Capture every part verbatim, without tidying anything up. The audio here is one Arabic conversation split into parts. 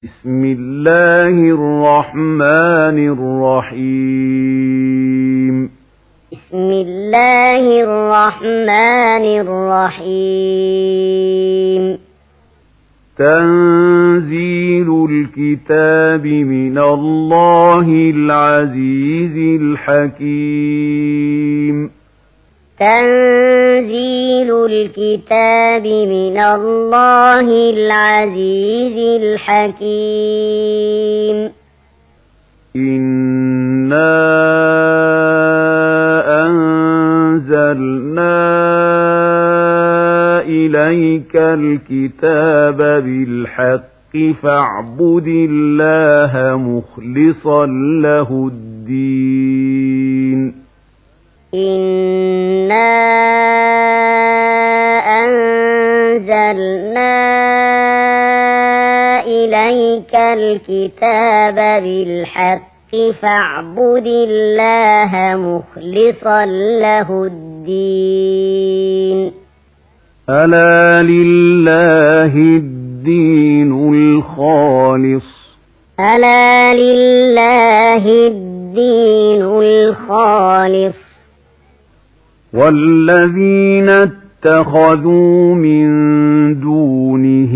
بسم الله الرحمن الرحيم بسم الله الرحمن الرحيم تنزيل الكتاب من الله العزيز الحكيم تنزيل الكتاب من الله العزيز الحكيم إنا أنزلنا إليك الكتاب بالحق فاعبد الله مخلصا له الدين إنا أنزلنا إليك الكتاب بالحق فاعبد الله مخلصا له الدين ألا لله الدين الخالص ألا لله الدين الخالص والذين اتخذوا من دونه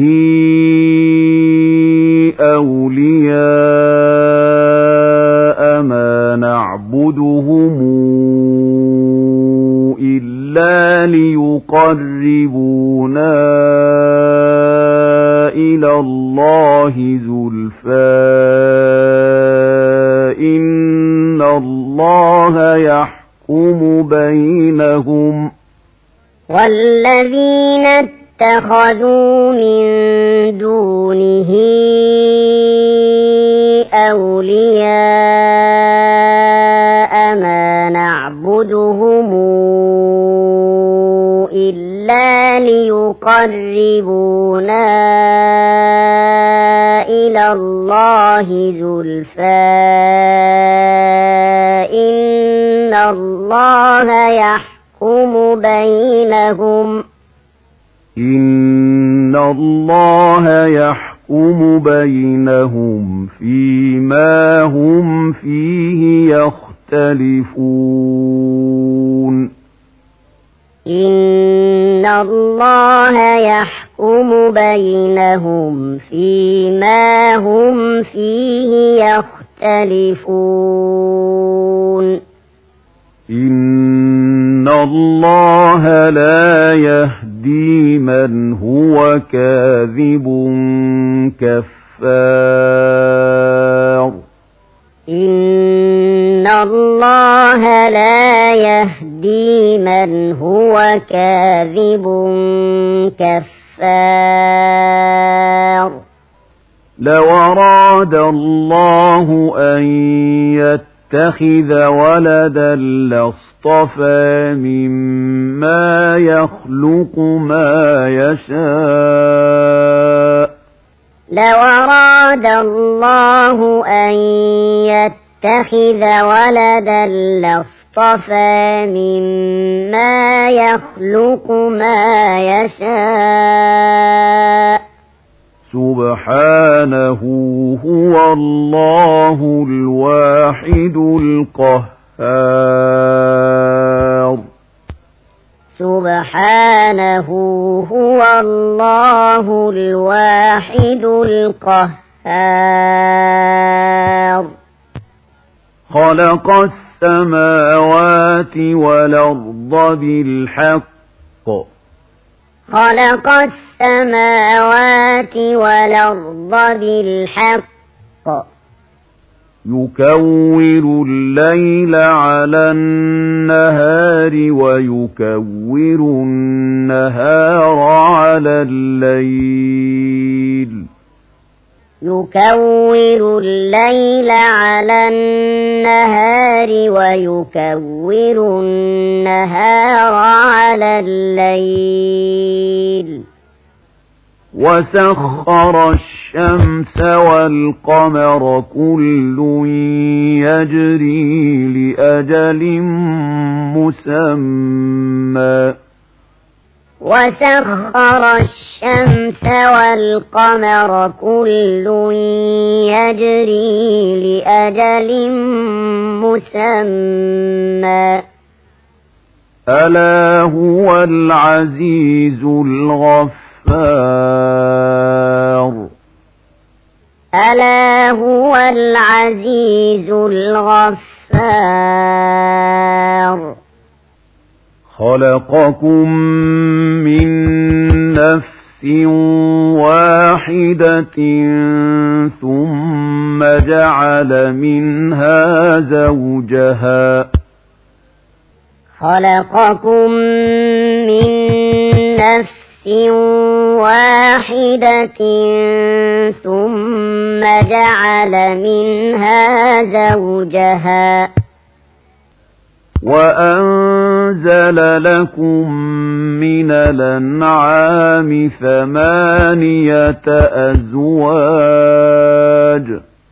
أولياء ما نعبدهم إلا ليقربونا إلى الله زلفى إن الله يحب يحكم بينهم والذين اتخذوا من دونه أولياء ما نعبدهم إلا ليقربونا إلى الله زلفى إن الله يحكم بينهم إن الله يحكم بينهم فيما هم فيه يختلفون إن الله يحكم بينهم فيما هم فيه يختلفون إن الله لا يهدي من هو كاذب كفار إن الله لا يهدي من هو كاذب كفار لو أراد الله أن يتخذ ولدا لاصطفى مما يخلق ما يشاء لو أراد الله أن يتخذ ولدا لاصطفى مما يخلق ما يشاء سبحانه هو الله الواحد القهار سبحانه هو الله الواحد القهار خلق السماوات والأرض بالحق خلق السماوات والأرض بالحق يكور الليل على النهار ويكور النهار على الليل يكور الليل على النهار ويكور النهار على الليل وسخر الشمس والقمر كل يجري لأجل مسمى وسخر الشمس والقمر كل يجري لأجل مسمى ألا هو العزيز الغفار ألا هو العزيز الغفار خلقكم من نفس واحدة ثم جعل منها زوجها خلقكم من نفس واحدة ثم جعل منها زوجها وأنزل لكم من الأنعام ثمانية أزواج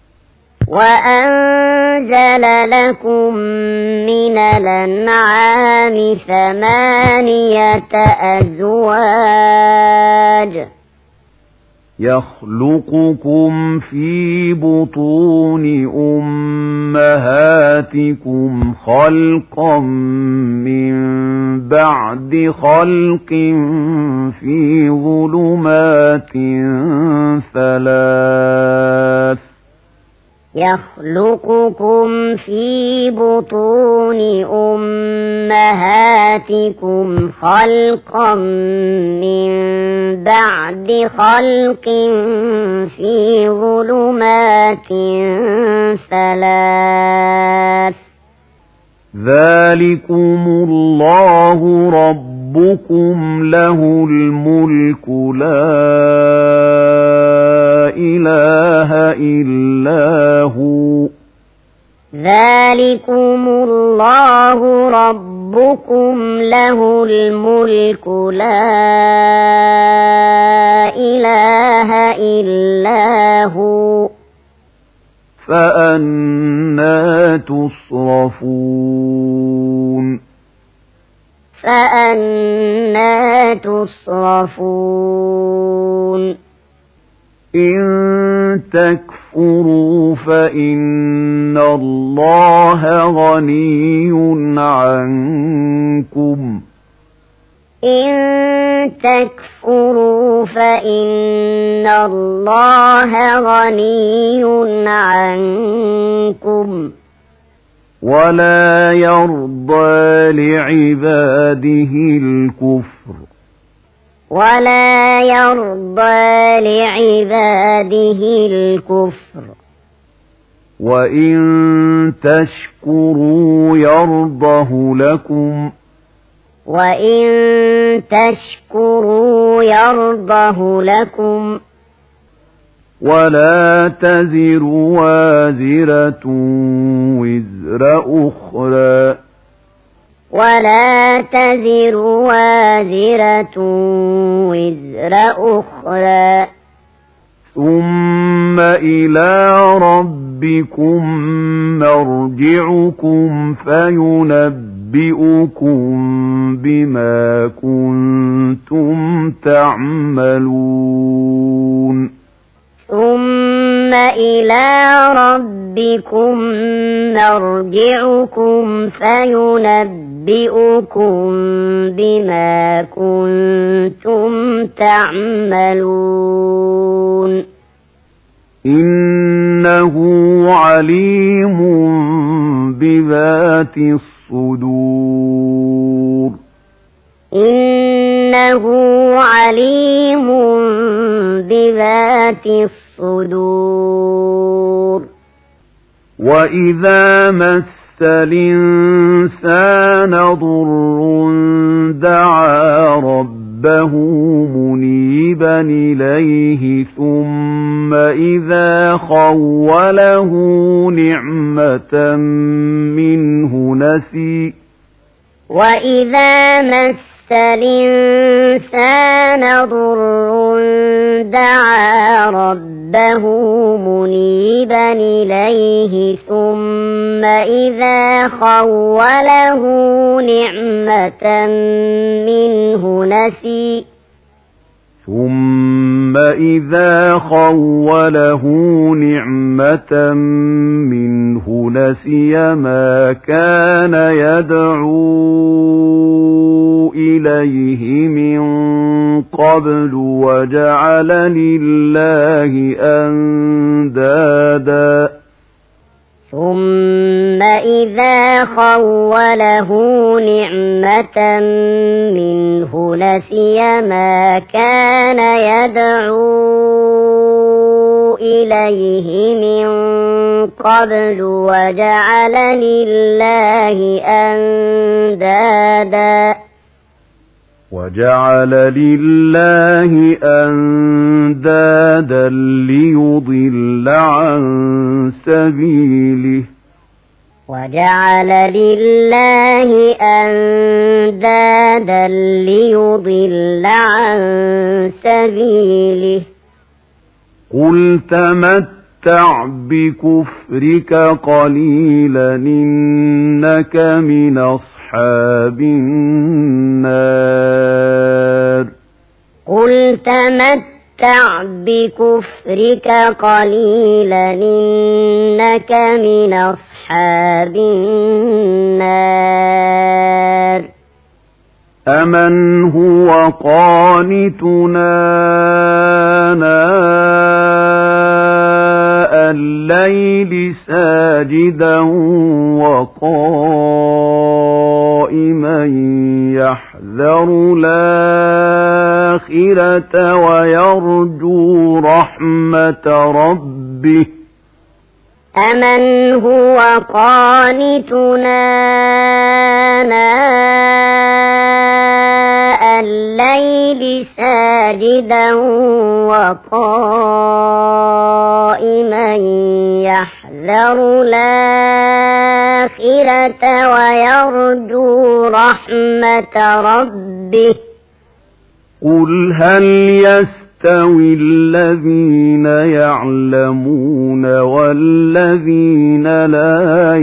وأنزل لكم من الأنعام ثمانية أزواج يخلقكم في بطون أمهاتكم خلقا من بعد خلق في ظلمات ثلاث يخلقكم في بطون أمهاتكم خلقا من بعد خلق في ظلمات ثلاث ذلكم الله ربكم له الملك لا إله إلا هو ذلكم الله ربكم له الملك لا إله إلا هو فأنى تصرفون فأنى تصرفون إن تكفروا فإن الله غني عنكم إن تكفروا فإن الله غني عنكم ولا يرضى لعباده الكفر ولا يرضى لعباده الكفر وإن تشكروا يرضه لكم وإن تشكروا يرضه لكم ولا تزر وازرة وزر أخرى ولا تزر وازرة وزر أخرى ثم إلى ربكم مرجعكم فينبئكم بما كنتم تعملون ثم إلى ربكم مرجعكم فينبئكم بما كنتم تعملون إنه عليم بذات الصدور إنه عليم بذات الصدور وإذا مس الإنسان ضر دعا ربه منيبا إليه ثم إذا خوله نعمة منه نسي وإذا مس الإنسان ضر دعا ربه منيبا إليه ثم إذا خوله نعمة منه نسي ثم إذا خوله نعمة منه نسي ما كان يدعو إليه من قبل وجعل لله أندادا ثم إذا خوله نعمة منه نسي ما كان يدعو إليه من قبل وجعل لله أندادا وجعل لله أندادا ليضل عن سبيله وجعل لله أندادا ليضل عن سبيله قل تمتع بكفرك قليلا إنك من أصحاب النار قل تمتع بكفرك قليلا إنك من أصحاب النار أمن هو قانتنا آناء الليل ساجدا وقائما يحذر الآخرة ويرجو رحمة ربه أمن هو قانتنا آناء الليل ساجدا وقائما يحذر الآخرة ويرجو رحمة ربه قل هل يستوي الذين يعلمون والذين لا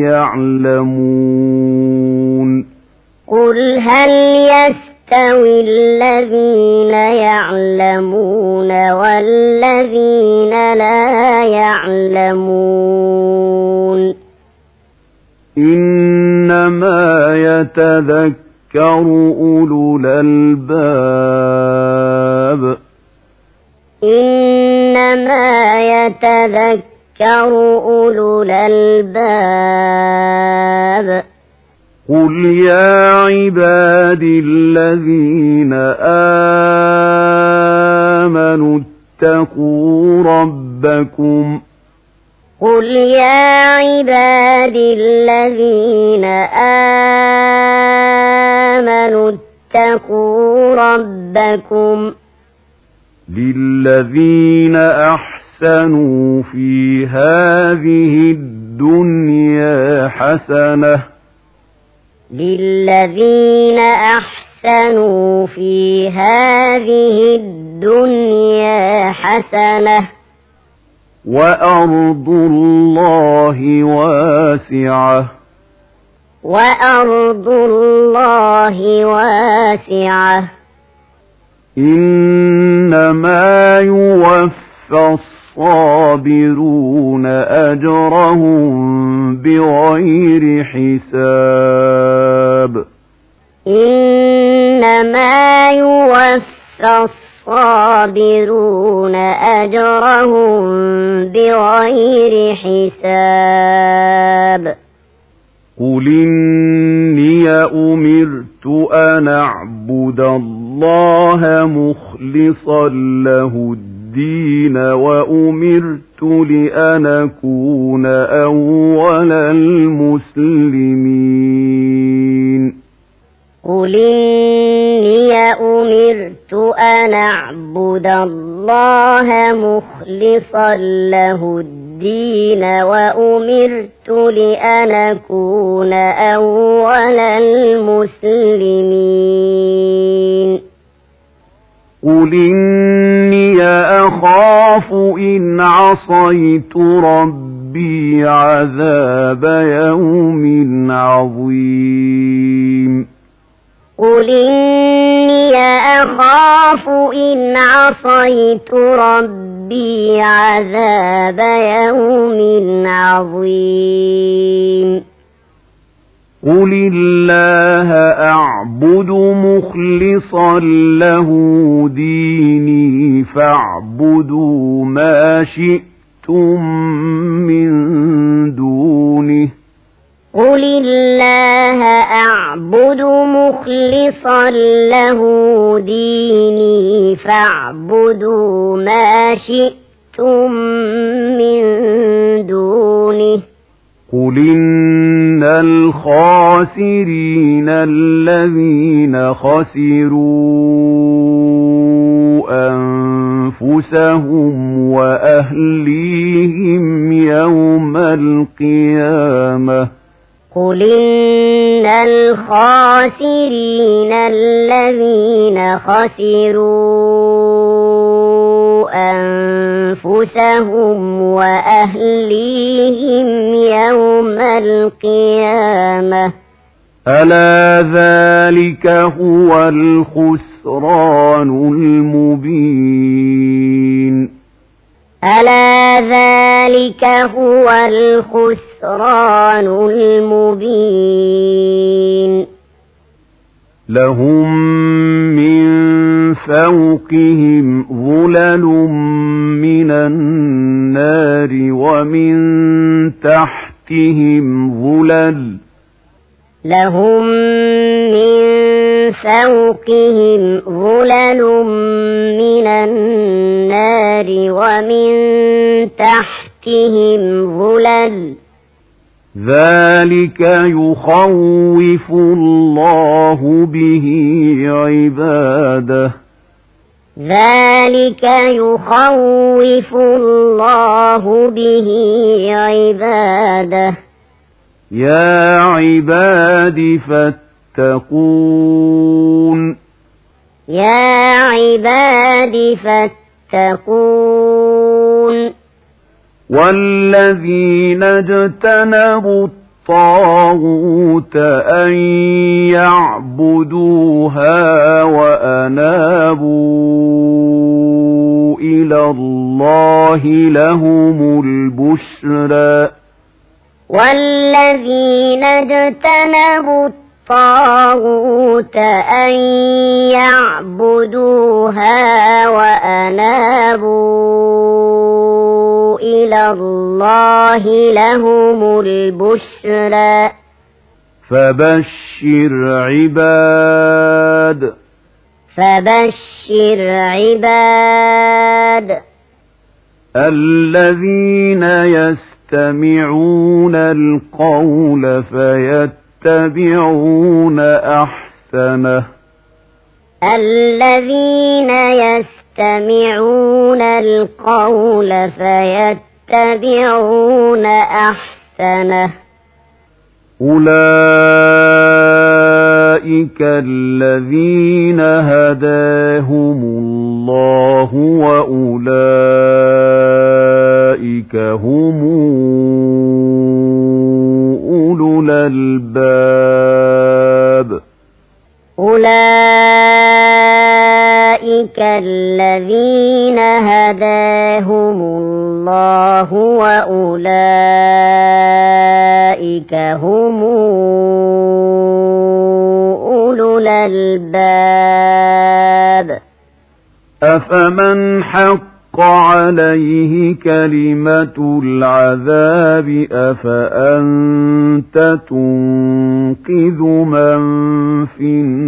يعلمون قل هل يستوي الذين يعلمون والذين لا يعلمون إنما يتذكر أولو الألباب إنما يتذكر أولو الألباب قل يا عبادي الذين آمنوا اتقوا ربكم قل يا عبادي الذين آمنوا اتقوا ربكم للذين أحسنوا في هذه الدنيا حسنة للذين أحسنوا في هذه الدنيا حسنة وأرض الله واسعة وأرض الله واسعة إنما يوفى الصابرون أجرهم بغير حساب إنما يوفى الصابرون أجرهم بغير حساب قل إني أمرت أن أعبد الله مخلصا له الدين وأمرت لأن أكون أول المسلمين قل إني أمرت أن أعبد الله مخلصا له الدين الدين وأمرت لأن أكون أول المسلمين قل إني أخاف إن عصيت ربي عذاب يوم عظيم قل إني أخاف إن عصيت ربي عذاب يوم عظيم قل الله أعبد مخلصا له ديني فاعبدوا ما شئتم من دونه قل الله أعبد مخلصا له ديني فاعبدوا ما شئتم من دونه قل إن الخاسرين الذين خسروا أنفسهم وأهليهم يوم القيامة قل إن الخاسرين الذين خسروا أنفسهم وأهليهم يوم القيامة ألا ذلك هو الخسران المبين ألا ذلك هو الخسران المبين لهم من فوقهم ظلل من النار ومن تحتهم ظلل لهم من فوقهم ظلل من النار ومن تحتهم ظلل ذلك يخوف الله به عباده ذلك يخوف الله به عباده يا عباد فاتقون يا عباد فاتقون والذين اجتنبوا الطاغوت أن يعبدوها وأنابوا إلى الله لهم البشرى والذين اجتنبوا الطاغوت أن يعبدوها وأنابوا إلى الله لهم البشرى فبشر عباد فبشر عباد الذين يستمعون القول فيتبعون أحسنه الذين يستمعون القول فيتبعون أحسنه أولئك الذين هداهم الله وأولئك هم أولو الألباب أولئك الذين هداهم الله وأولئك هم أولو الألباب أفمن حق عليه كلمة العذاب أفأنت تنقذ من في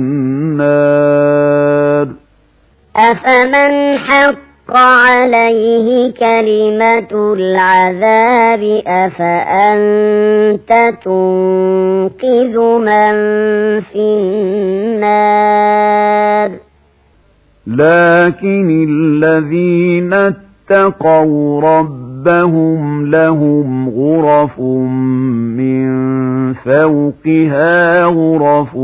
النار أفمن حق عليه كلمة العذاب أفأنت تنقذ من في النار لكن الذين اتقوا ربهم ربهم لهم غرف من فوقها غرف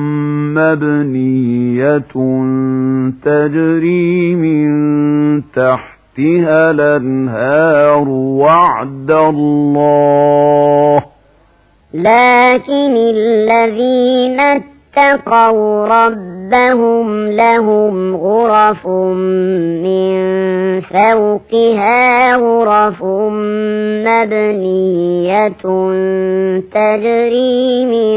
مبنية تجري من تحتها الأنهار وعد الله لكن الذين اتقوا ربهم لهم غرف من فوقها غرف مبنية تجري من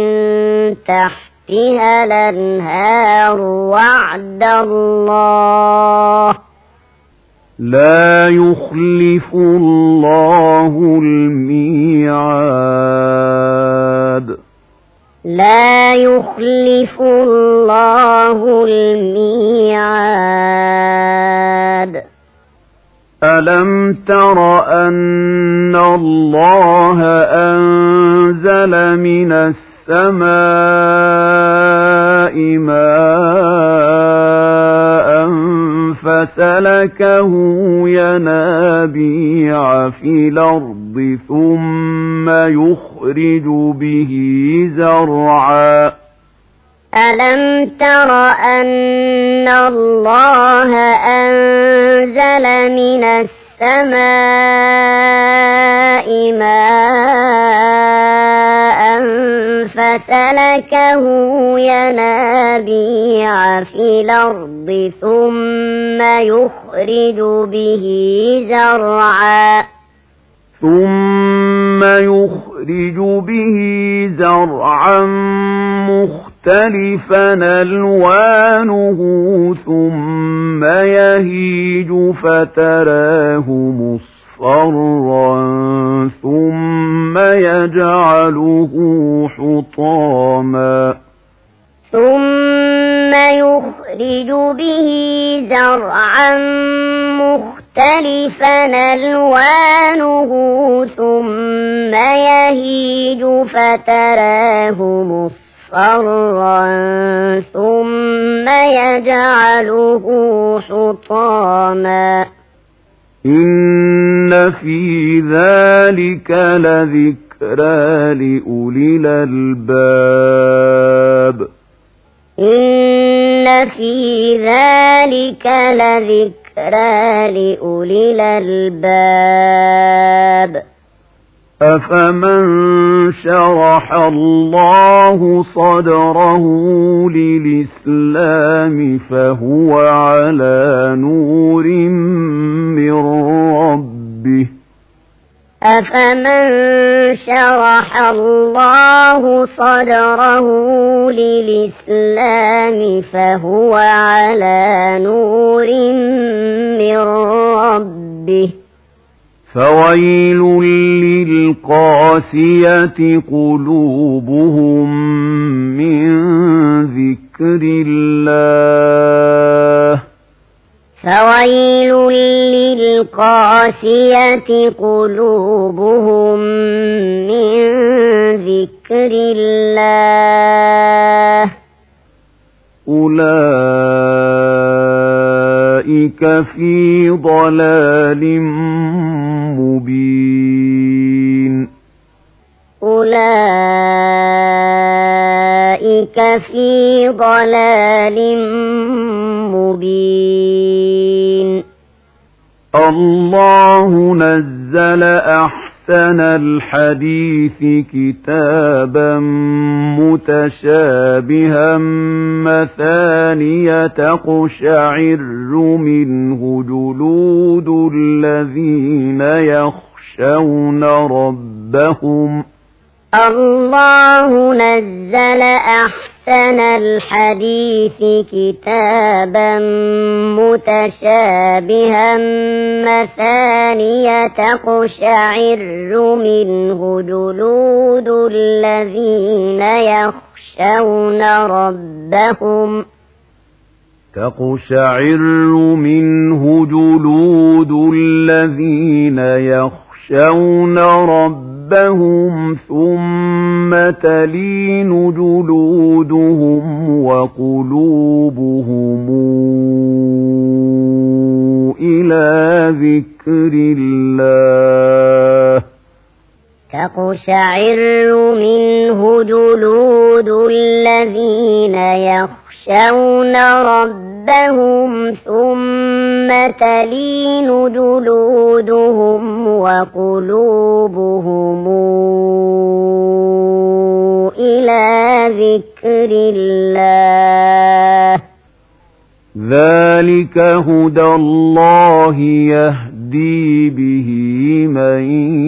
تحتها الأنهار وعد الله لا يخلف الله الميعاد لا يخلف الله الميعاد ألم تر أن الله أنزل من السماء ماء فسلكه ينابيع في الأرض ثم يخرج به زرعا ألم تر أن الله أنزل من السماء ماء فسلكه ينابيع في الأرض ثم يخرج به زرعا ثم يخرج به زرعا مختلفا ألوانه ثم يهيج فتراه مصفرا ثم يجعله حطاما ثم يخرج به زرعا مختلفا ألوانه ثم يهيج فتراه مصفرا ثم يجعله حطاما إن في ذلك لذكرى لأولي الألباب إن في ذلك لذكرى لأولي الألباب أفمن شرح الله صدره للإسلام فهو على نور من ربه أفمن شرح الله صدره للإسلام فهو على نور من ربه فويل للقاسية قلوبهم من ذكر الله فويل للقاسية قلوبهم من ذكر الله أولئك في ضلال مبين أولئك في ضلال مبين الله نزل أحسن الحديث كتابا متشابها مثانية تقشعر منه جلود الذين يخشون ربهم الله نزل أحسن الحديث كتابا متشابها مثانية تقشعر منه جلود الذين يخشون ربهم تقشعر منه جلود الذين يخشون ربهم ثم تلين جلودهم وقلوبهم إلى ذكر الله تقشعر منه جلود الذين يخشون ربهم ثم تلين جلودهم وقلوبهم إلى ذكر الله ذلك هدى الله يهدي به من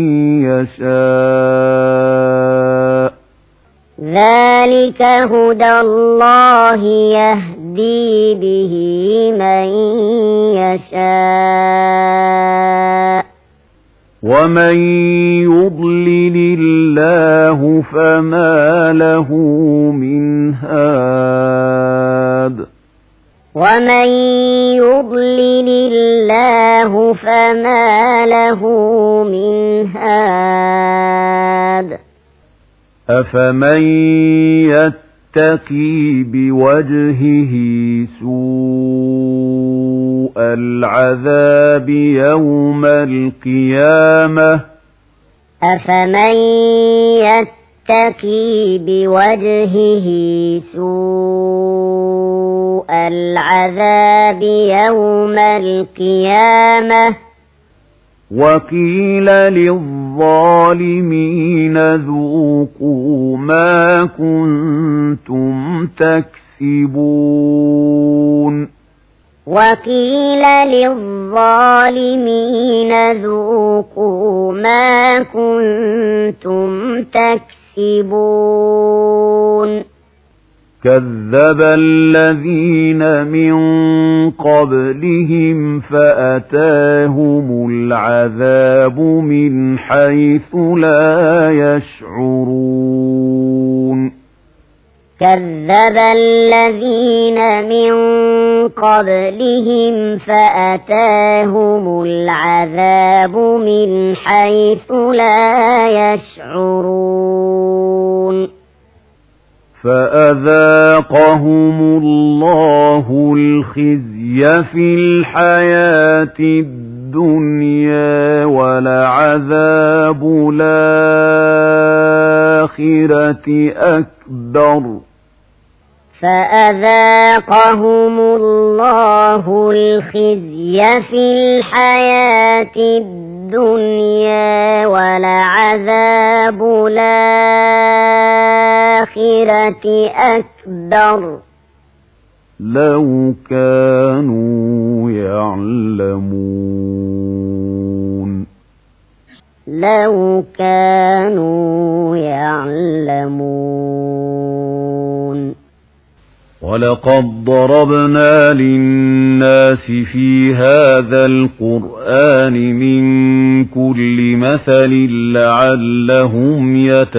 يشاء ذلك هدى الله يهدي به من يشاء ومن يضلل الله فما له من هاد ومن يضلل الله فما له من هاد أفمن يتقي بوجهه سوء العذاب يوم القيامة أفمن يتقي بوجهه سوء العذاب يوم القيامة وقيل للظالمين ذوقوا ما كنتم تكسبون وقيل للظالمين ذوقوا ما كنتم تكسبون كذب الذين من قبلهم فأتاهم العذاب من حيث لا يشعرون كذب الذين من قبلهم فأتاهم العذاب من حيث لا يشعرون فأذاقهم الله الخزي في الحياة الدنيا ولعذاب الآخرة أكبر فأذاقهم الله الخزي في الحياة الدنيا ولعذاب الآخرة أكبر لو كانوا يعلمون لو كانوا يعلمون ولقد ضربنا للناس في هذا القرآن من كل مثل لعلهم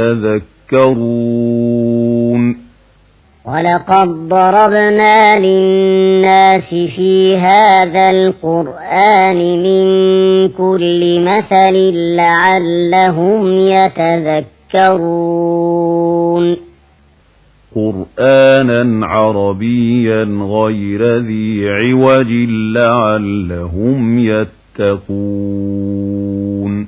يتذكرون ولقد ضربنا للناس في هذا القرآن من كل مثل لعلهم يتذكرون قرآنا عربيا غير ذي عوج لعلهم يتقون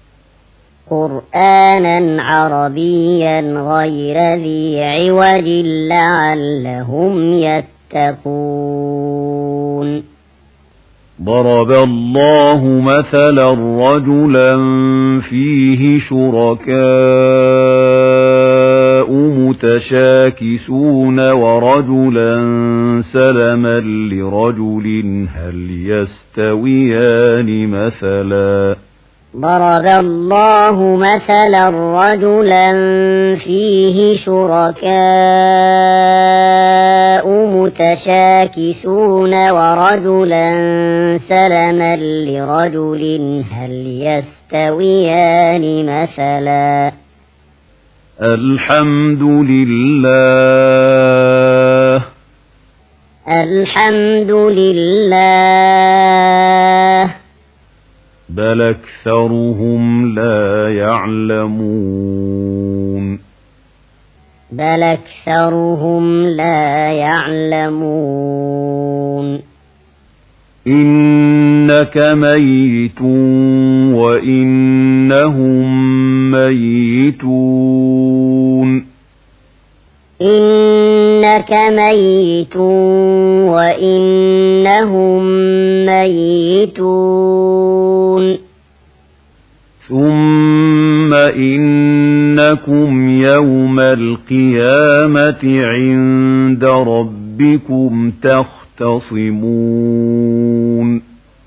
قرآنا عربيا غير ذي عوج لعلهم يتقون ضرب الله مثلا رجلا فيه شركاء متشاكسون ورجلا سلما لرجل هل يستويان مثلا ضرب الله مثلا رجلا فيه شركاء متشاكسون ورجلا سلما لرجل هل يستويان مثلا الحمد لله الحمد لله بل أكثرهم لا يعلمون بل أكثرهم لا يعلمون إنك ميت وإنهم ميتون إنك ميت وإنهم ميتون ثم إنكم يوم القيامة عند ربكم تختصمون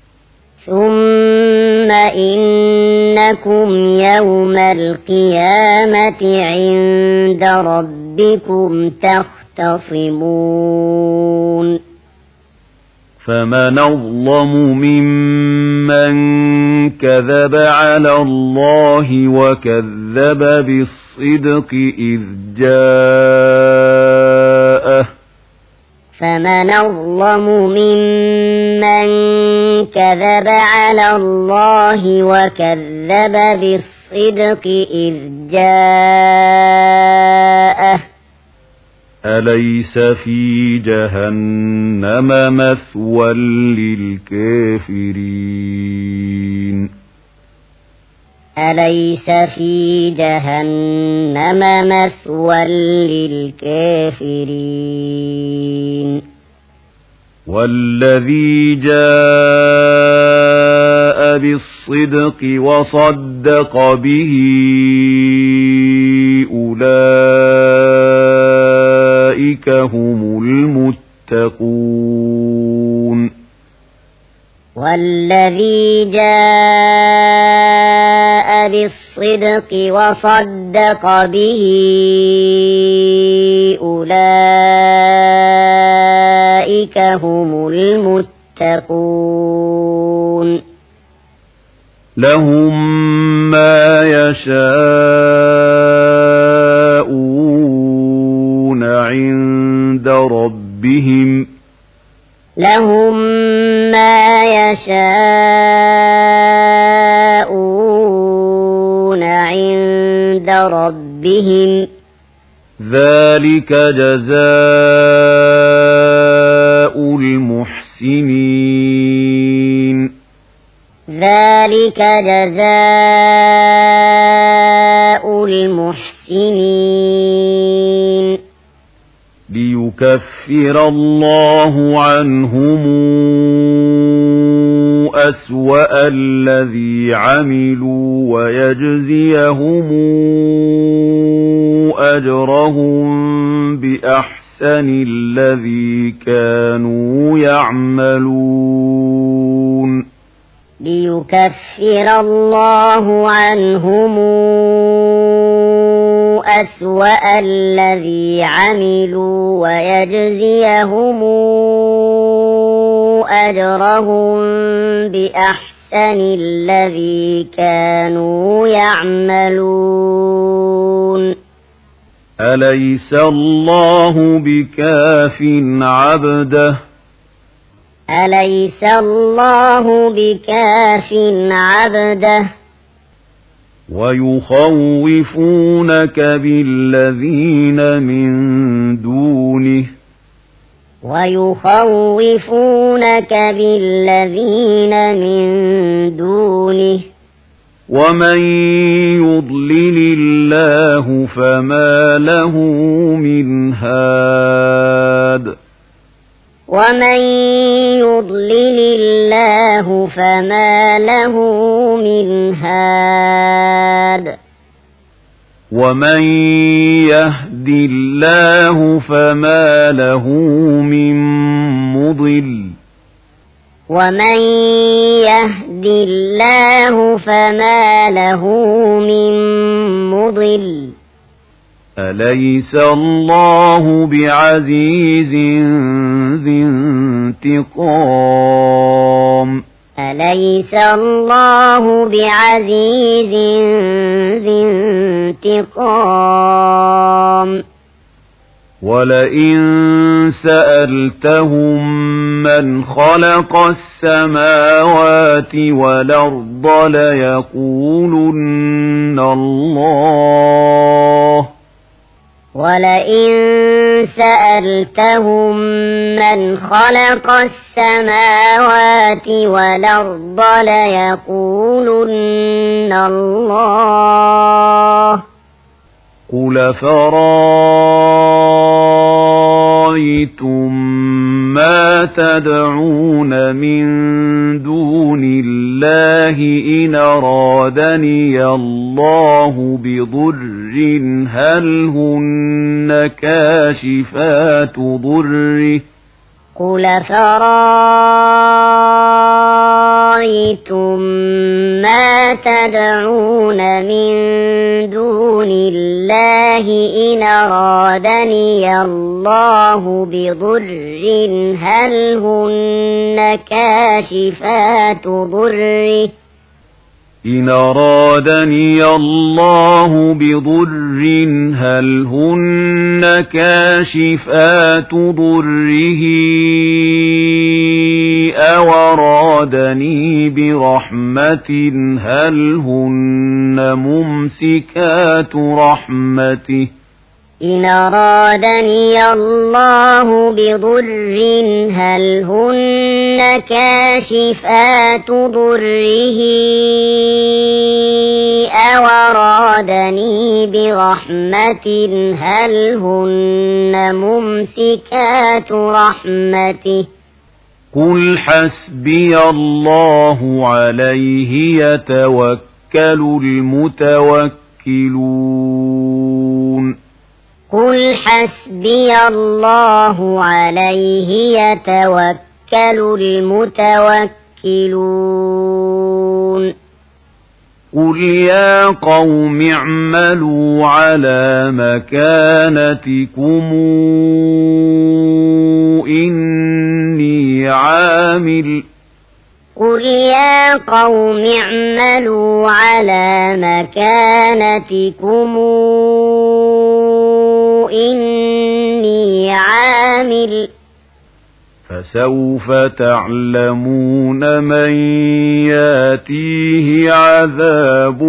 ثم إنكم يوم القيامة عند ربكم تختصمون فمن أظلم ممن كذب على الله وكذب بالصدق إذ جاءه فمن أظلم ممن كذب على الله وكذب بالصدق إذ جاءه أليس في جهنم مثوى للكافرين أليس في جهنم مثوى للكافرين والذي جاء بالصدق وصدق به أولئك هم المتقون والذي جاء بالصدق وصدق به أولئك هم المتقون لهم ما يشاءون عند ربهم لهم ما يشاءون عند ربهم ذلك جزاء المحسنين ذلك جزاء المحسنين ليكفر الله عنهم أسوأ الذي عملوا ويجزيهم أجرهم بأحسن الذي كانوا يعملون ليكفر الله عنهم أسوأ الذي عملوا ويجزيهم أجرهم بأحسن الذي كانوا يعملون أليس الله بكاف عبده أليس الله بكاف عبده ويخوفونك بالذين من دونه ويخوفونك بالذين من دونه ومن يضلل الله فما له من هاد ومن يضلل الله فما له من هاد ومن يهد الله فما له من مضل ومن يهد الله فما له من مضل أليس الله بعزيز ذي انتقام أليس الله بعزيز ذي انتقام ولئن سألتهم من خلق السماوات والأرض ليقولن الله ولئن سألتهم من خلق السماوات والأرض ليقولن الله قل فرأيتم ما تدعون من دون الله إن أرادني الله بضر هل هن كاشفات ضره قل فرأيتم ما تدعون من دون الله إن أرادني الله بضر هل هن كاشفات ضره إن أرادني الله بضر هل هن كاشفات ضره أو أرادني برحمة هل هن ممسكات رحمته إن أرادني الله بضر هل هن كاشفات ضره أو أرادني برحمة هل هن ممسكات رحمته قل حسبي الله عليه يتوكل المتوكلون قل حسبي الله عليه يتوكل المتوكلون قل يا قوم اعملوا على مكانتكم إني عامل قل يا قوم اعملوا على مكانتكم إني عامل فسوف تعلمون من ياتيه عذاب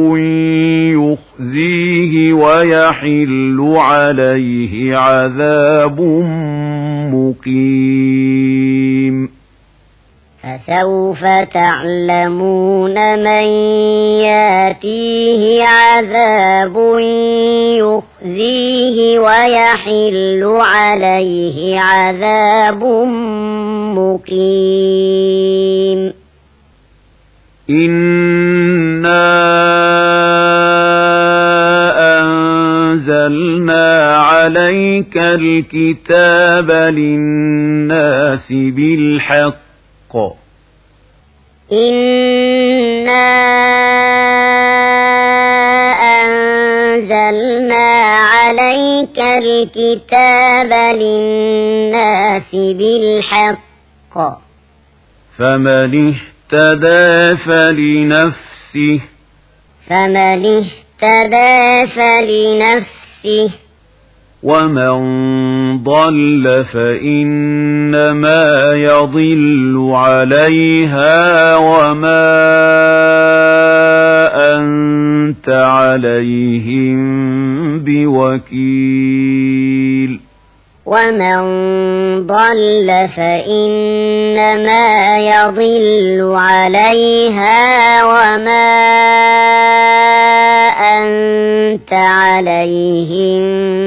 يخزيه ويحل عليه عذاب مقيم فسوف تعلمون من ياتيه عذاب يخزيه ويحل عليه عذاب مقيم إنا أنزلنا عليك الكتاب للناس بالحق إنا أنزلنا عليك الكتاب للناس بالحق فمن اهتدى فلنفسه فمن اهتدى فلنفسه ومن ضل فإنما يضل عليها وما أنت عليهم بوكيل ومن ضل فإنما يضل عليها وما أنت عليهم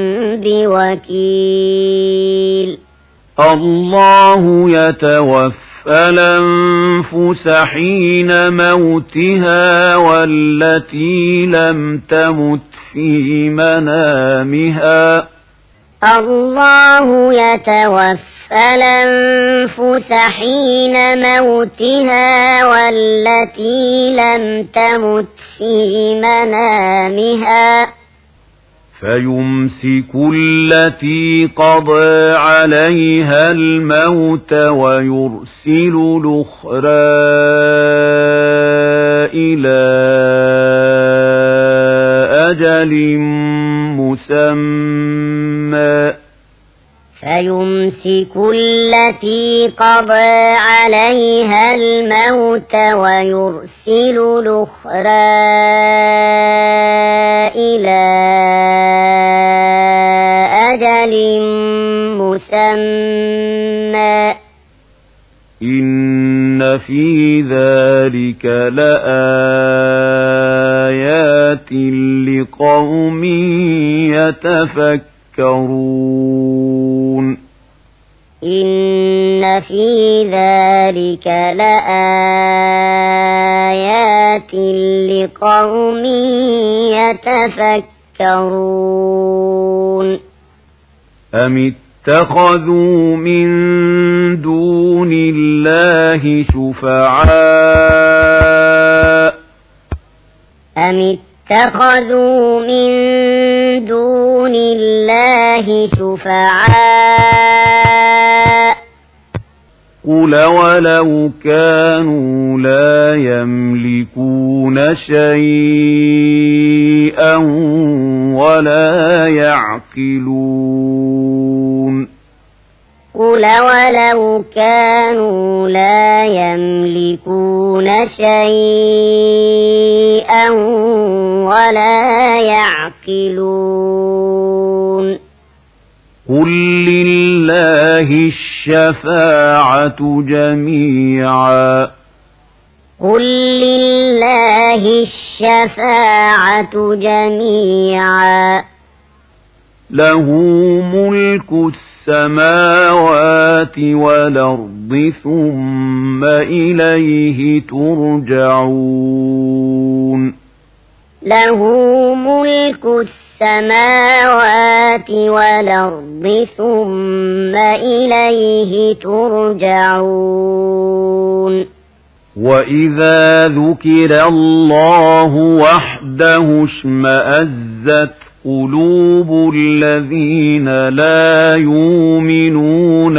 بوكيل الله يتوفى الأنفس حين موتها والتي لم تمت في منامها الله يتوفى الأنفس حين موتها والتي لم تمت في منامها فيمسك التي قضى عليها الموت ويرسل الأخرى إلى أجل مسمى فيمسك التي قضى عليها الموت ويرسل الأخرى إلى أجل مسمى إن في ذلك لآيات لقوم يتفكرون إن في ذلك لآيات لقوم يتفكرون أم اتخذوا من دون الله شفعاء أم اتخذوا من دون الله شفعاء قل ولو كانوا لا يملكون شيئا ولا يعقلون قل ولو كانوا لا يملكون شيئا ولا يعقلون قل لله الشفاعة جميعا قل لله الشفاعة جميعا له ملك السماوات والأرض ثم إليه ترجعون له ملك السماوات والأرض ثم إليه ترجعون وإذا ذكر الله وحده اشمأزت قلوب الذين لا يؤمنون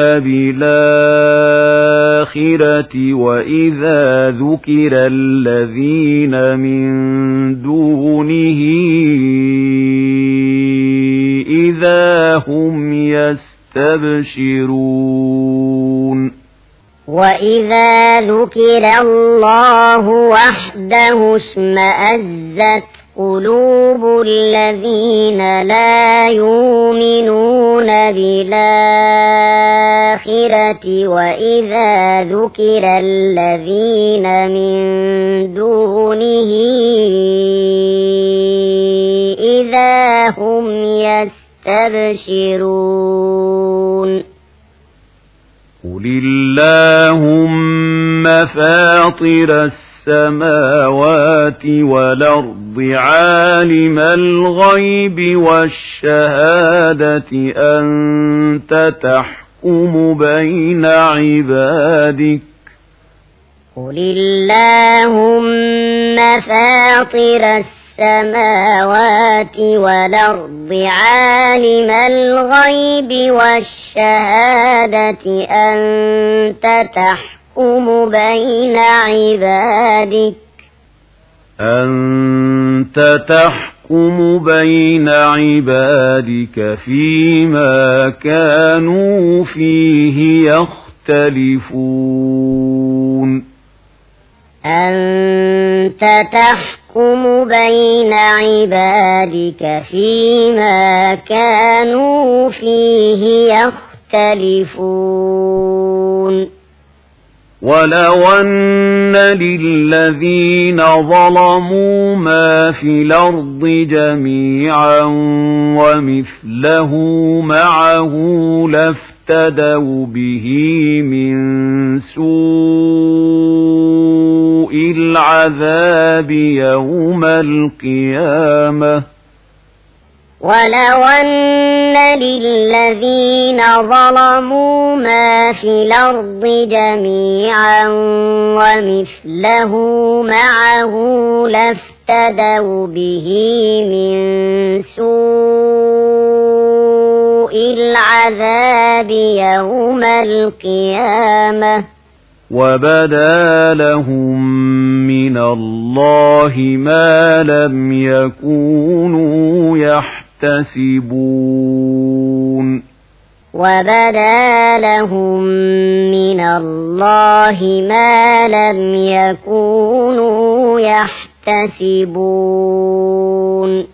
بالآخرة وإذا ذكر الذين من دونه إذا هم يستبشرون وإذا ذكر الله وحده اشمأزت قلوب الذين لا يؤمنون بالآخرة وإذا ذكر الذين من دونه إذا هم يستبشرون قل اللهم فاطر السماوات والأرض عالم الغيب والشهادة أنت تحكم بين عبادك قل اللهم فاطر السماوات والأرض عالم الغيب والشهادة أنت تحكم بين عبادك أنت تحكم بين عبادك فيما كانوا فيه يختلفون أنت تحكم بين عبادك فيما كانوا فيه يختلفون ولو أن للذين ظلموا ما في الأرض جميعا ومثله معه لافتدوا به من سوء العذاب يوم القيامة ولو أن للذين ظلموا ما في الأرض جميعا ومثله معه لافتدوا به من سوء العذاب يوم القيامة وبدا لهم من الله ما لم يكونوا يحتسبون وبدا لهم من الله ما لم يكونوا يحتسبون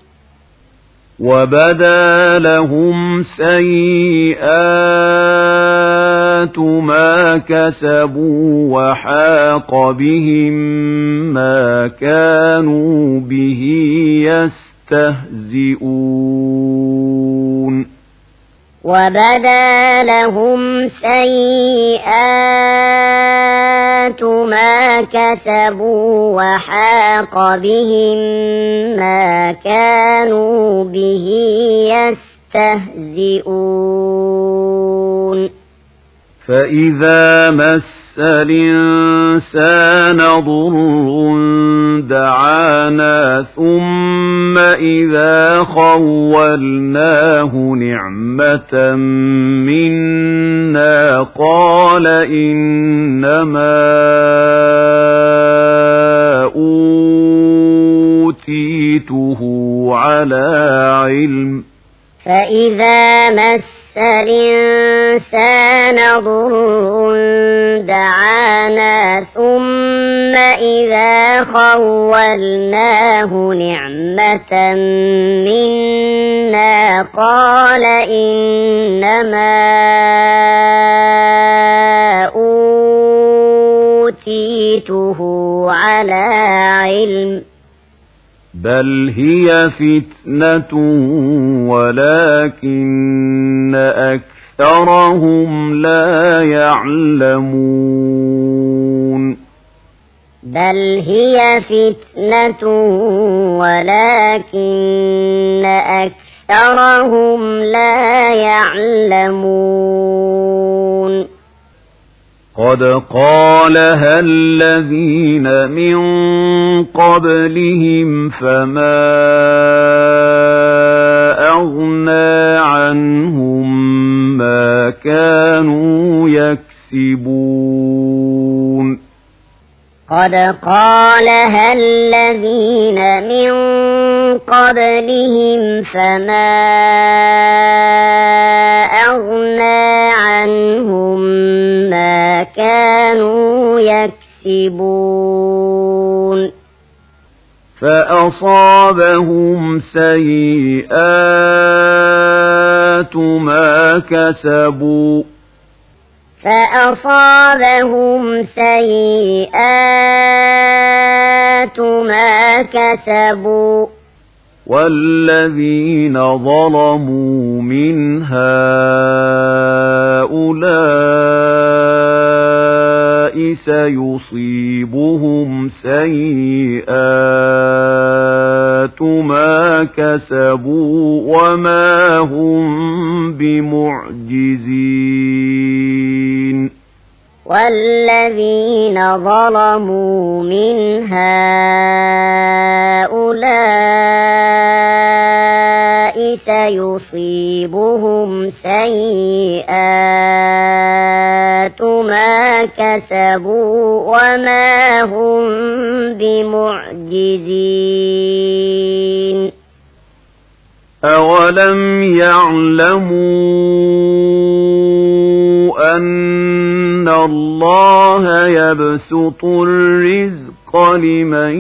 وبدا لهم سيئات ما كسبوا وحاق بهم ما كانوا به يستهزئون وبدا لهم سيئات ما كسبوا وحاق بهم ما كانوا به يستهزئون فإذا مس الإنسان ضر دعانا ثم إذا خولناه نعمة منا قال إنما أوتيته على علم فإذا مس الإنسان ضر دعانا ثم إذا خولناه نعمة منا قال إنما أوتيته على علم بل هي فتنة ولكن أكثرهم لا يعلمون بل هي فتنة ولكن أكثرهم لا يعلمون قد قالها الذين من قبلهم فما أغنى عنهم ما كانوا يكسبون قد قالها الذين من قبلهم فما أغنى عنهم ما كانوا يكسبون فأصابهم سيئات ما كسبوا فأصابهم سيئات ما كسبوا والذين ظلموا من هؤلاء سيصيبهم سيئات ما كسبوا وما هم بمعجزين والذين ظلموا من هؤلاء سيصيبهم سيئات ما كسبوا وما هم بمعجزين أولم يعلموا أن الله يبسط الرزق لمن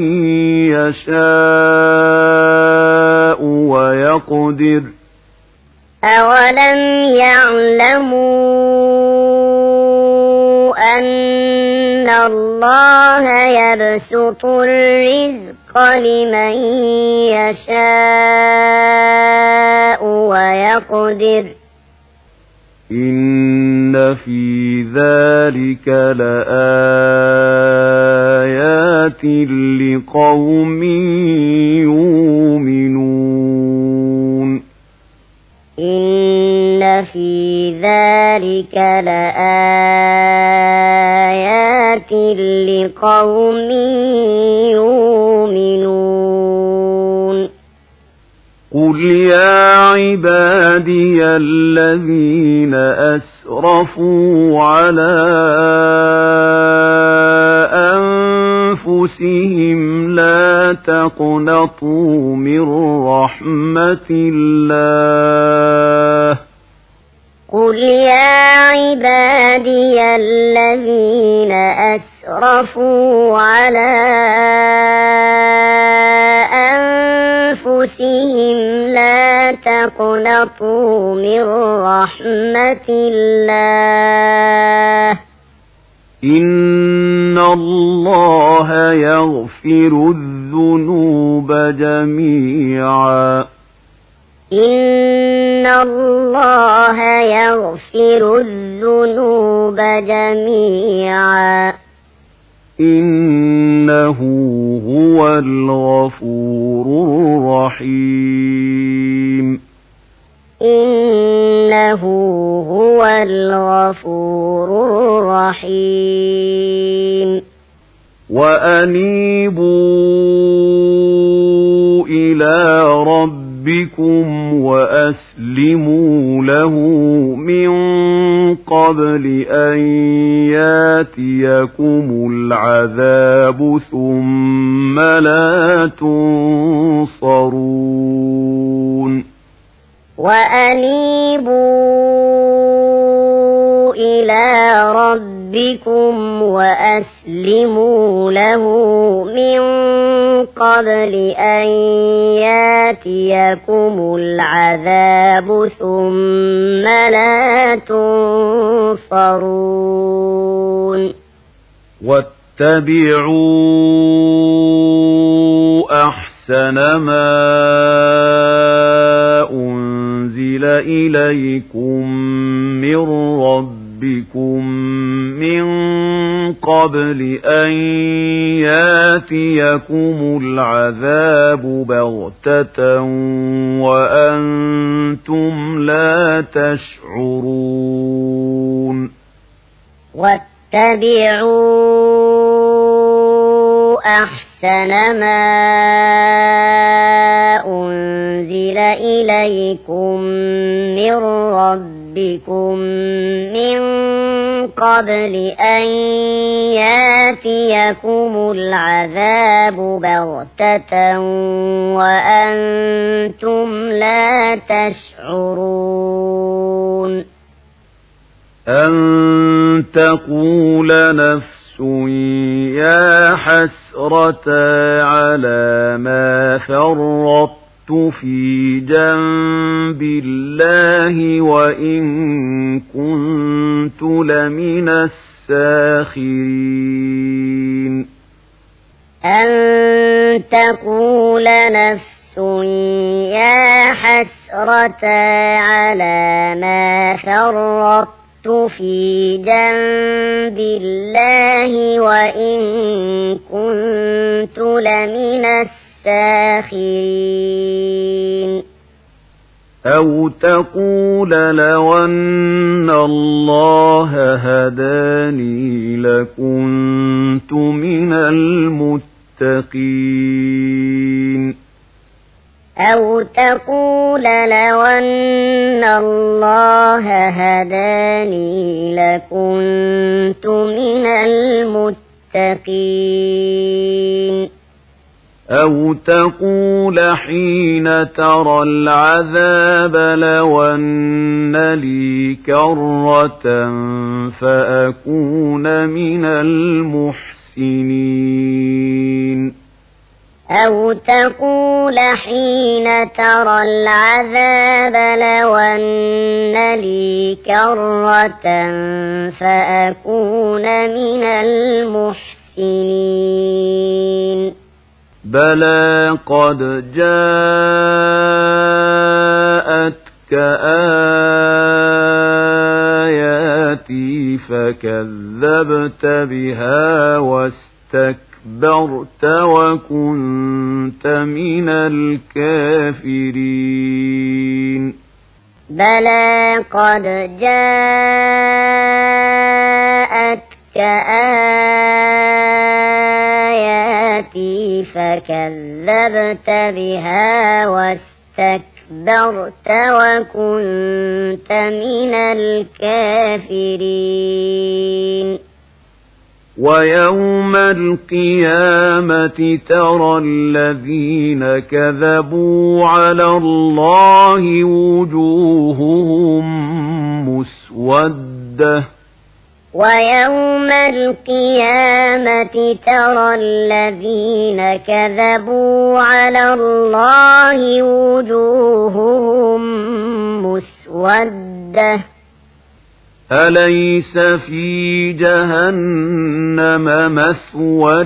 يشاء ويقدر أولم يعلموا أن الله يبسط الرزق لمن يشاء ويقدر إن في ذلك لآيات لقوم يؤمنون إن في ذلك لآيات لقوم يؤمنون قل يا عبادي الذين أسرفوا على أنفسهم لا تقنطوا من رحمة الله قل يا عبادي الذين أسرفوا على أنفسهم لا تقنطوا من رحمة الله إن الله يغفر الذنوب الذنوب جميعا إن الله يغفر الذنوب جميعا إنه هو الغفور الرحيم إنه هو الغفور الرحيم وأنيبوا إلى ربكم وأسلموا له من قبل أن ياتيكم العذاب ثم لا تنصرون وأنيبوا إلى ربكم وأسلموا له من قبل أن ياتيكم العذاب ثم لا تنصرون واتبعوا أحسن ما أنزل إليكم من ربكم من قبل أن ياتيكم العذاب بغتة وأنتم لا تشعرون واتبعوا أحسن ما أنزل إليكم من ربكم من قبل أن ياتيكم العذاب بغتة وأنتم لا تشعرون أن تقول نفس يا حسرة على ما فرطت في جنب الله وإن كنت لمن الساخرين أن تقول نفس يا حسرة على ما فرطت في جنب الله وإن كنت لمن الساخرين أو تقول لو أن الله هداني لكنت من المتقين أو تقول لو أن الله هداني لكنت من المتقين أو تقول حين ترى العذاب لو أن لي كرة فأكون من المحسنين أو تقول حين ترى العذاب لو أن لي كرة فأكون من المحسنين بلى قد جاءتك آياتي فكذبت بها واستكبرت وكنت من الكافرين بلى قد جاءتك آياتي فكذبت بها واستكبرت وكنت من الكافرين ويوم القيامة ترى الذين كذبوا على الله وجوههم مسودة ويوم القيامة ترى الذين كذبوا على الله وجوههم مسودة أليس في جهنم مثوى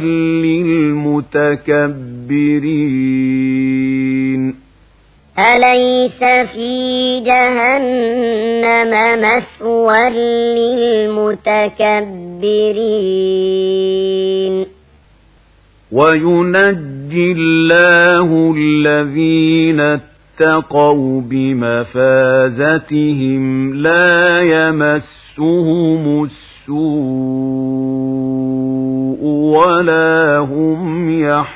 للمتكبرين أليس في جهنم مثوى للمتكبرين وينجي الله الذين اتقوا بمفازتهم لا يمسهم السوء ولا هم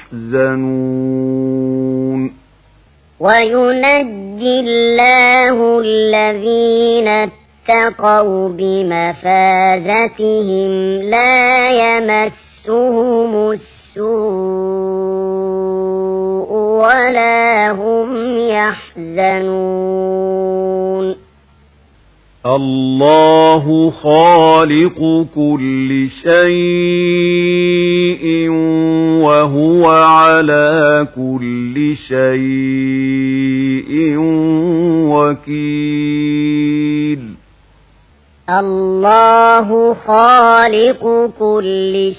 يحزنون وينجي الله الذين اتقوا بمفازتهم لا يمسهم السوء ولا هم يحزنون الله خالق كل شيء وهو على كل شيء وكيل الله خالق كل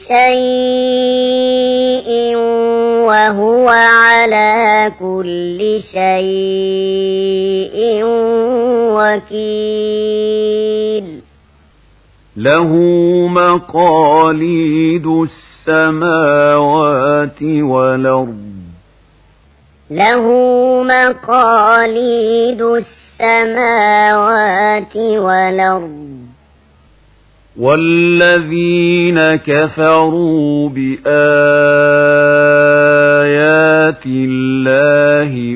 شيء وهو على كل شيء وكيل له مقاليد السماوات والأرض له مقاليد السماوات والأرض والذين كفروا بآيات الله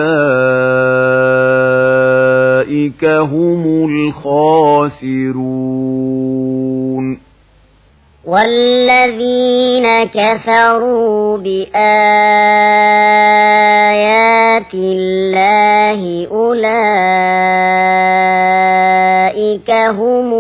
أولئك هم الخاسرون والذين كفروا بآيات الله أولئك هم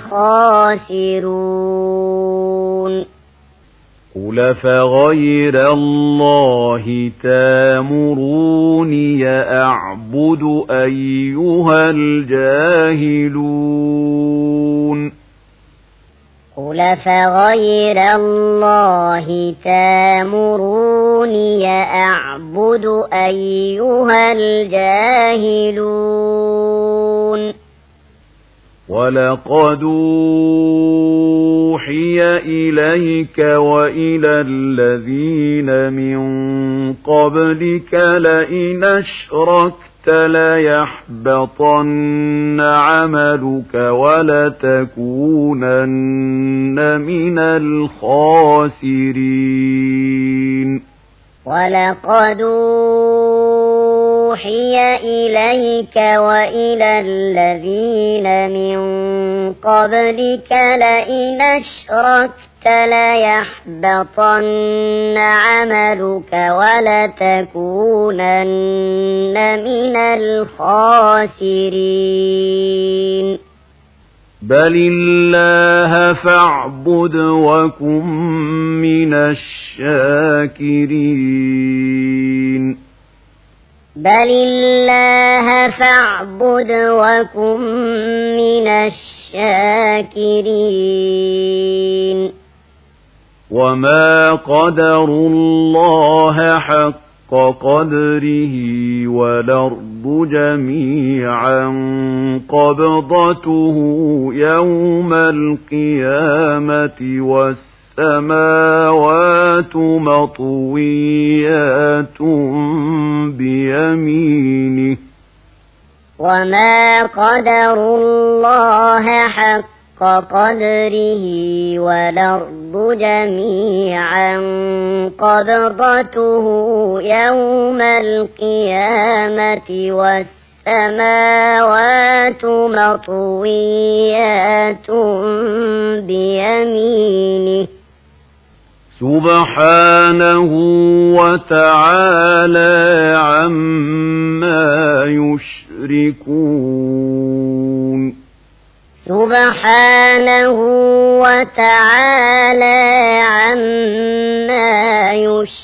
الخاسرون قل فغير الله تامروني أعبد أيها الجاهلون قل فغير الله تامروني أعبد أيها الجاهلون ولقد أوحي إليك وإلى الذين من قبلك لئن أشركت ليحبطن عملك ولتكونن من الخاسرين ولقد أوحي إليك وإلى الذين من قبلك لئن أشركت ليحبطن عملك ولتكونن من الخاسرين بل الله فاعبد وكن من الشاكرين بل الله فاعبد وكن من الشاكرين وما قدروا الله حق قدره والأرض جميعا قبضته يوم القيامة والسماوات مطويات بيمينه وما قدروا الله حق قدره والأرض جميعا قبضته يوم القيامة والسماوات مطويات بيمينه سبحانه وتعالى عما يشركون سبحانه وتعالى عما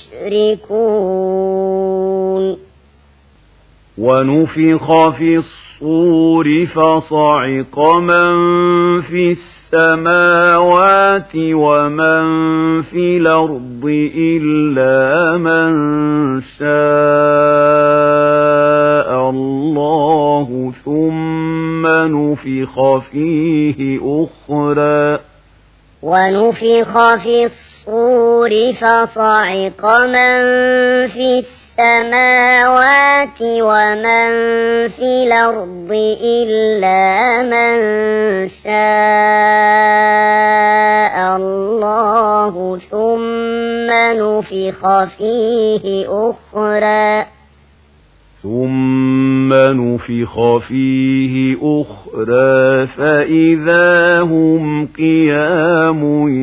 يشركون ونفخ في الصور الصور فصعق من في السماوات ومن في الأرض إلا من شاء الله ثم نفخ فيه أخرى ونفخ في الصور فصعق من في السماوات ومن في الأرض إلا من شاء الله ثم نفخ فيه أخرى ثم نفخ فيه أخرى فإذا هم قيام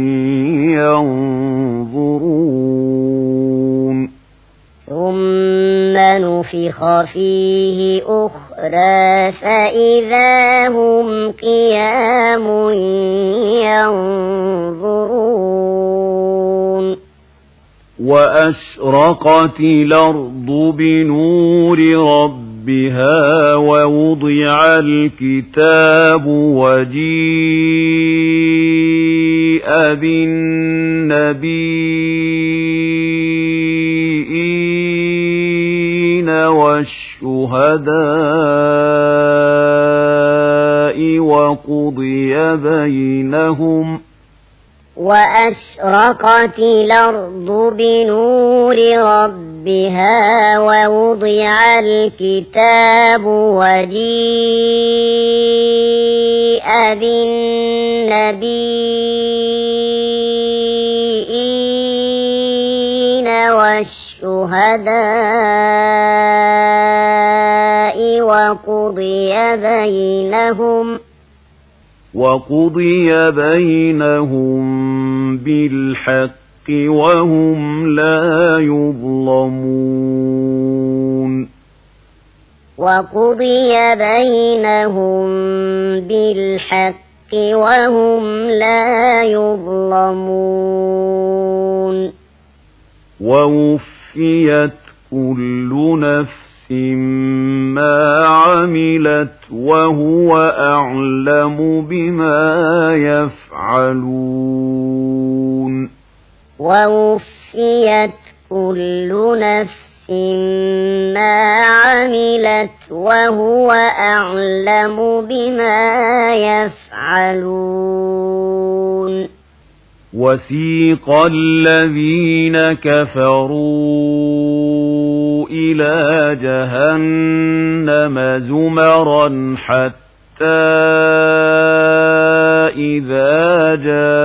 ينظرون ثم نفخ فيه أخرى فإذا هم قيام ينظرون وأشرقت الأرض بنور ربها ووضع الكتاب وجيء بالنبيين والشهداء وقضي بينهم وأشرقت الأرض بنور ربها ووضع الكتاب وجيء بالنبيين والشهداء وقضي بينهم وقضي بينهم بالحق وهم لا يظلمون وقضي بينهم بالحق وهم لا يظلمون ووفيت كل نفس ما عملت وهو أعلم بما يفعلون ووفيت كل نفس ما عملت وهو أعلم بما يفعلون وسيق الذين كفروا إلى جهنم زمرا حتى إذا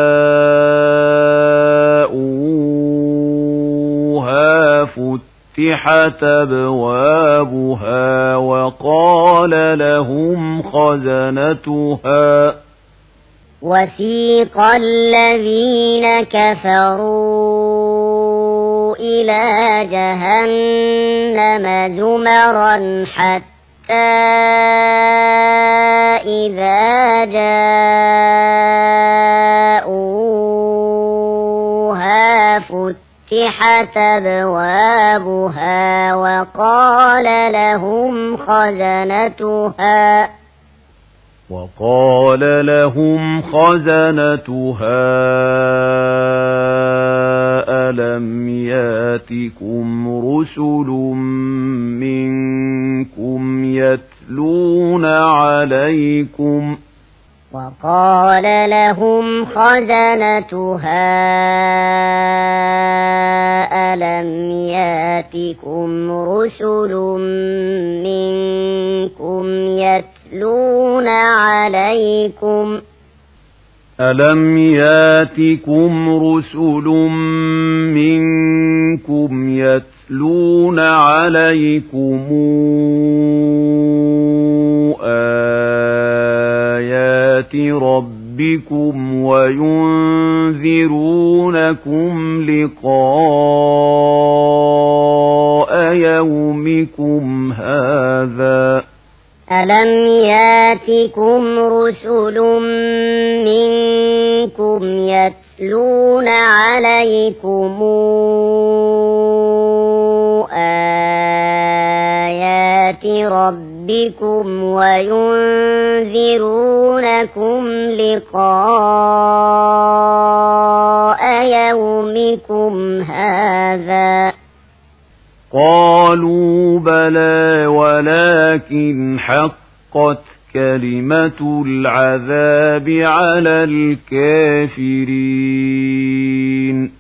جاءوها فتحت أبوابها وقال لهم خزنتها وسيق الذين كفروا إلى جهنم زمرا حتى إذا جاءوها فتحت أبوابها وقال لهم خزنتها وقال لهم خزنتها ألم ياتكم رسل منكم يتلون عليكم وقال لهم خزنتها ألم ياتكم رسل منكم يتلون عليكم ألم ياتكم رسل منكم يتلون عليكم آيات ربكم وينذرونكم لقاء يومكم هذا ألم ياتكم رسل منكم يتلون عليكم آيات ربكم وينذرونكم لقاء يومكم هذا قالوا بلى ولكن حقت كلمة العذاب على الكافرين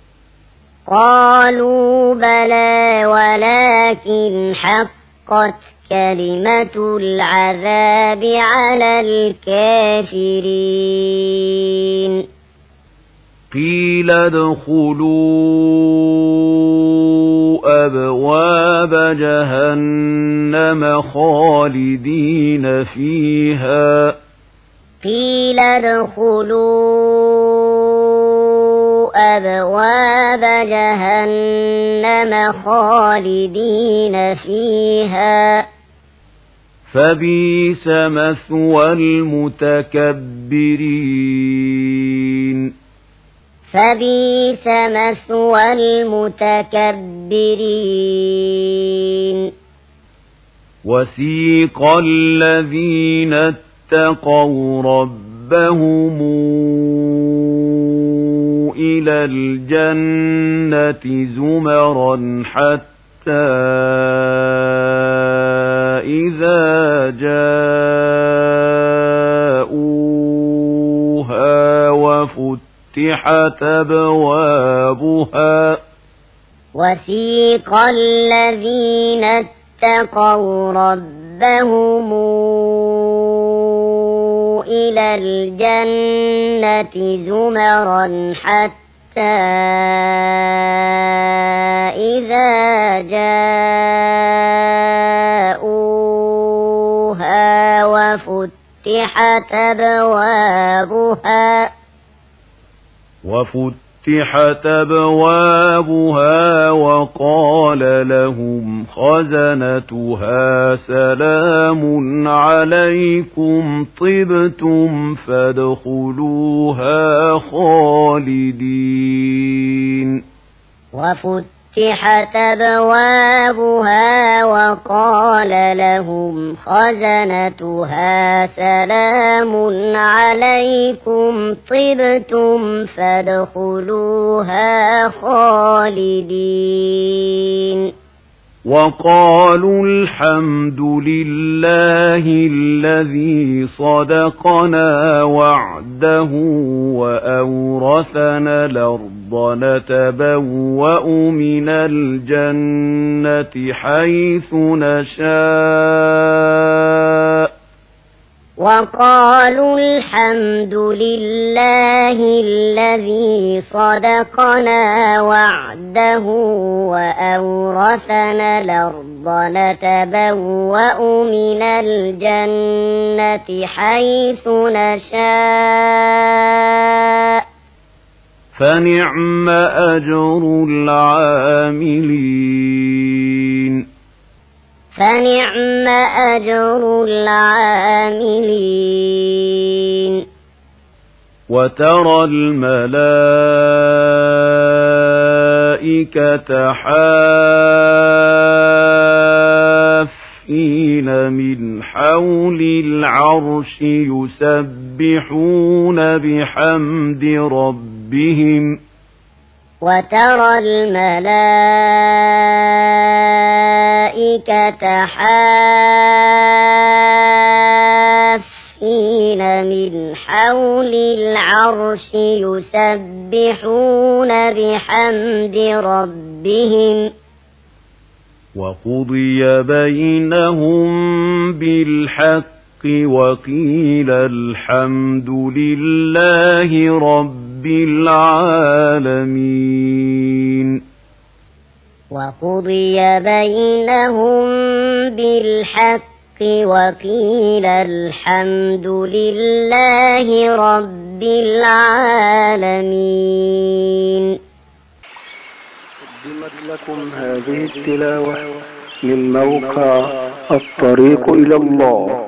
قالوا بلى ولكن حقت كلمة العذاب على الكافرين قيل ادخلوا أبواب جهنم خالدين فيها قيل ادخلوا أبواب جهنم خالدين فيها فبئس مثوى المتكبرين فبئس مثوى المتكبرين وسيق الذين اتقوا ربهم إلى الجنة زمرا حتى إذا جاءوها وفتحت أبوابها وسيق الذين اتقوا ربهم إلى الجنة زمرا حتى إذا جاءوها وفتحت أبوابها وفتحت أبوابها وقال لهم خزنتها سلام عليكم طبتم فادخلوها خالدين وفتحت أبوابها وقال لهم خزنتها سلام عليكم طبتم فادخلوها خالدين وقالوا الحمد لله الذي صدقنا وعده وأورثنا الأرض نتبوأ من الجنة حيث نشاء وقالوا الحمد لله الذي صدقنا وعده وأورثنا الأرض نتبوأ من الجنة حيث نشاء فنعم أجر العاملين فنعم أجر العاملين وترى الملائكة حافين من حول العرش يسبحون بحمد ربهم وترى الملائكة حافين من حول العرش يسبحون بحمد ربهم وقضي بينهم بالحق وقيل الحمد لله رب العالمين وقضي بينهم بالحق وقيل الحمد لله رب العالمين. قدمت لكم هذه التلاوة من موقع الطريق إلى الله.